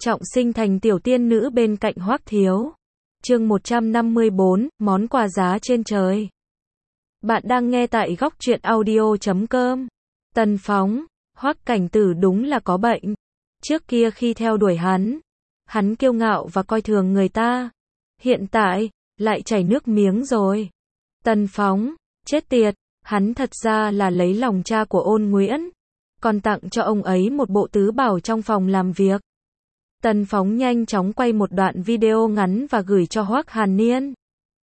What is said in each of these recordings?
trọng sinh thành tiểu tiên nữ bên cạnh Hoắc Thiếu. Chương 154, món quà giá trên trời. Bạn đang nghe tại góc truyện audio.com. Tần Phóng, Hoắc Cảnh Tử đúng là có bệnh. Trước kia khi theo đuổi hắn kiêu ngạo và coi thường người ta. Hiện tại, lại chảy nước miếng rồi. Tần Phóng, chết tiệt, hắn thật ra là lấy lòng cha của Ôn Nguyễn, còn tặng cho ông ấy một bộ tứ bảo trong phòng làm việc. Tần Phóng nhanh chóng quay một đoạn video ngắn và gửi cho Hoắc Hàn Niên.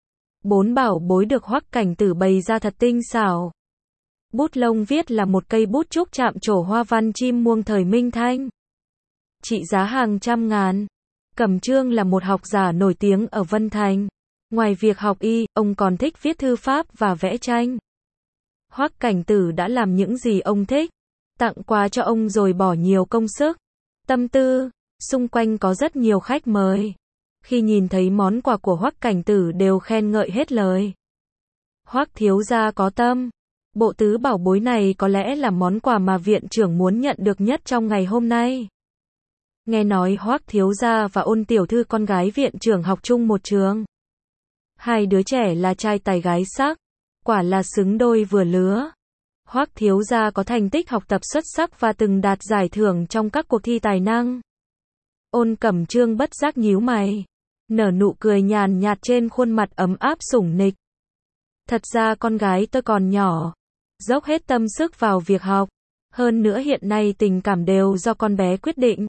4 bảo bối được Hoắc Cảnh Tử bày ra thật tinh xảo. Bút lông viết là một cây bút trúc chạm trổ hoa văn chim muông thời Minh Thanh, trị giá hàng trăm ngàn. Cẩm Trương là một học giả nổi tiếng ở Vân Thành. Ngoài việc học y, ông còn thích viết thư pháp và vẽ tranh. Hoắc Cảnh Tử đã làm những gì ông thích, tặng quà cho ông rồi bỏ nhiều công sức, tâm tư. Xung quanh có rất nhiều khách mời. Khi nhìn thấy món quà của Hoắc Cảnh Tử đều khen ngợi hết lời. Hoắc thiếu gia có tâm. Bộ tứ bảo bối này có lẽ là món quà mà viện trưởng muốn nhận được nhất trong ngày hôm nay. Nghe nói Hoắc thiếu gia và Ôn tiểu thư con gái viện trưởng học chung một trường. Hai đứa trẻ là trai tài gái sắc, quả là xứng đôi vừa lứa. Hoắc thiếu gia có thành tích học tập xuất sắc và từng đạt giải thưởng trong các cuộc thi tài năng. Ôn Cẩm Trương bất giác nhíu mày, nở nụ cười nhàn nhạt trên khuôn mặt ấm áp sủng nịch. Thật ra con gái tôi còn nhỏ, dốc hết tâm sức vào việc học, hơn nữa hiện nay tình cảm đều do con bé quyết định.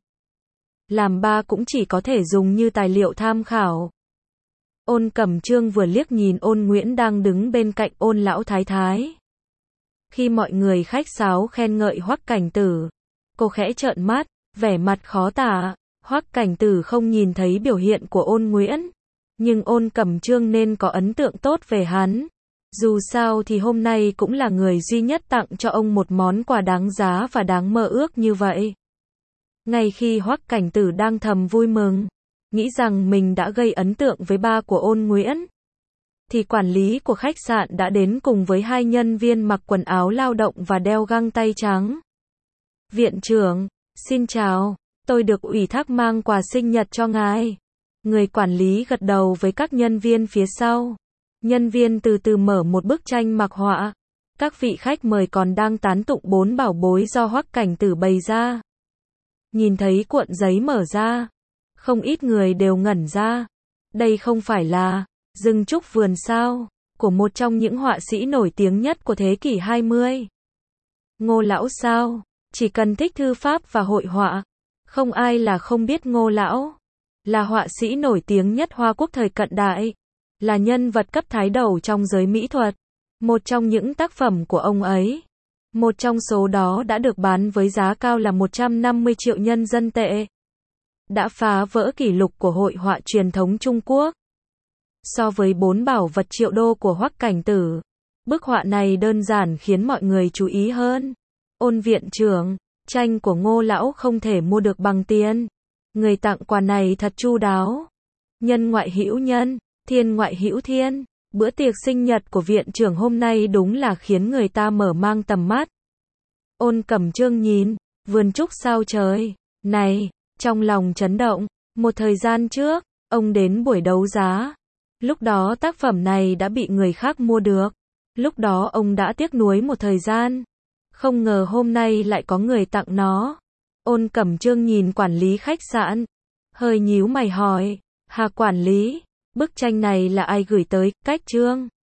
Làm ba cũng chỉ có thể dùng như tài liệu tham khảo. Ôn Cẩm Trương vừa liếc nhìn Ôn Nguyễn đang đứng bên cạnh Ôn lão thái thái. Khi mọi người khách sáo khen ngợi Hoắc Cảnh Tử, cô khẽ trợn mắt, vẻ mặt khó tả. Hoắc Cảnh Tử không nhìn thấy biểu hiện của Ôn Nguyễn, nhưng Ôn Cẩm Trương nên có ấn tượng tốt về hắn. Dù sao thì hôm nay cũng là người duy nhất tặng cho ông một món quà đáng giá và đáng mơ ước như vậy. Ngay khi Hoắc Cảnh Tử đang thầm vui mừng, nghĩ rằng mình đã gây ấn tượng với ba của Ôn Nguyễn, thì quản lý của khách sạn đã đến cùng với hai nhân viên mặc quần áo lao động và đeo găng tay trắng. Viện trưởng, xin chào. Tôi được ủy thác mang quà sinh nhật cho ngài. Người quản lý gật đầu với các nhân viên phía sau. Nhân viên từ từ mở một bức tranh mặc họa. Các vị khách mời còn đang tán tụng 4 bảo bối do Hoắc Cảnh Tử bày ra. Nhìn thấy cuộn giấy mở ra, không ít người đều ngẩn ra. Đây không phải là rừng trúc vườn sao, của một trong những họa sĩ nổi tiếng nhất của thế kỷ 20. Ngô Lão sao? Chỉ cần thích thư pháp và hội họa, không ai là không biết Ngô Lão. Là họa sĩ nổi tiếng nhất Hoa Quốc thời cận đại. Là nhân vật cấp thái đầu trong giới mỹ thuật. Một trong những tác phẩm của ông ấy, một trong số đó đã được bán với giá cao là 150 triệu nhân dân tệ. Đã phá vỡ kỷ lục của hội họa truyền thống Trung Quốc. So với 4 bảo vật triệu đô của Hoắc Cảnh Tử, bức họa này đơn giản khiến mọi người chú ý hơn. Ôn viện trưởng, tranh của Ngô Lão không thể mua được bằng tiền. Người tặng quà này thật chu đáo. Nhân ngoại hữu nhân, thiên ngoại hữu thiên. Bữa tiệc sinh nhật của viện trưởng hôm nay đúng là khiến người ta mở mang tầm mắt. Ôn Cẩm Trương nhìn vườn trúc sao trời này, trong lòng chấn động. Một thời gian trước, ông đến buổi đấu giá. Lúc đó tác phẩm này đã bị người khác mua được. Lúc đó ông đã tiếc nuối một thời gian. Không ngờ hôm nay lại có người tặng nó. Ôn Cẩm Trương nhìn quản lý khách sạn, hơi nhíu mày hỏi, Hà quản lý, bức tranh này là ai gửi tới, Cách Trương?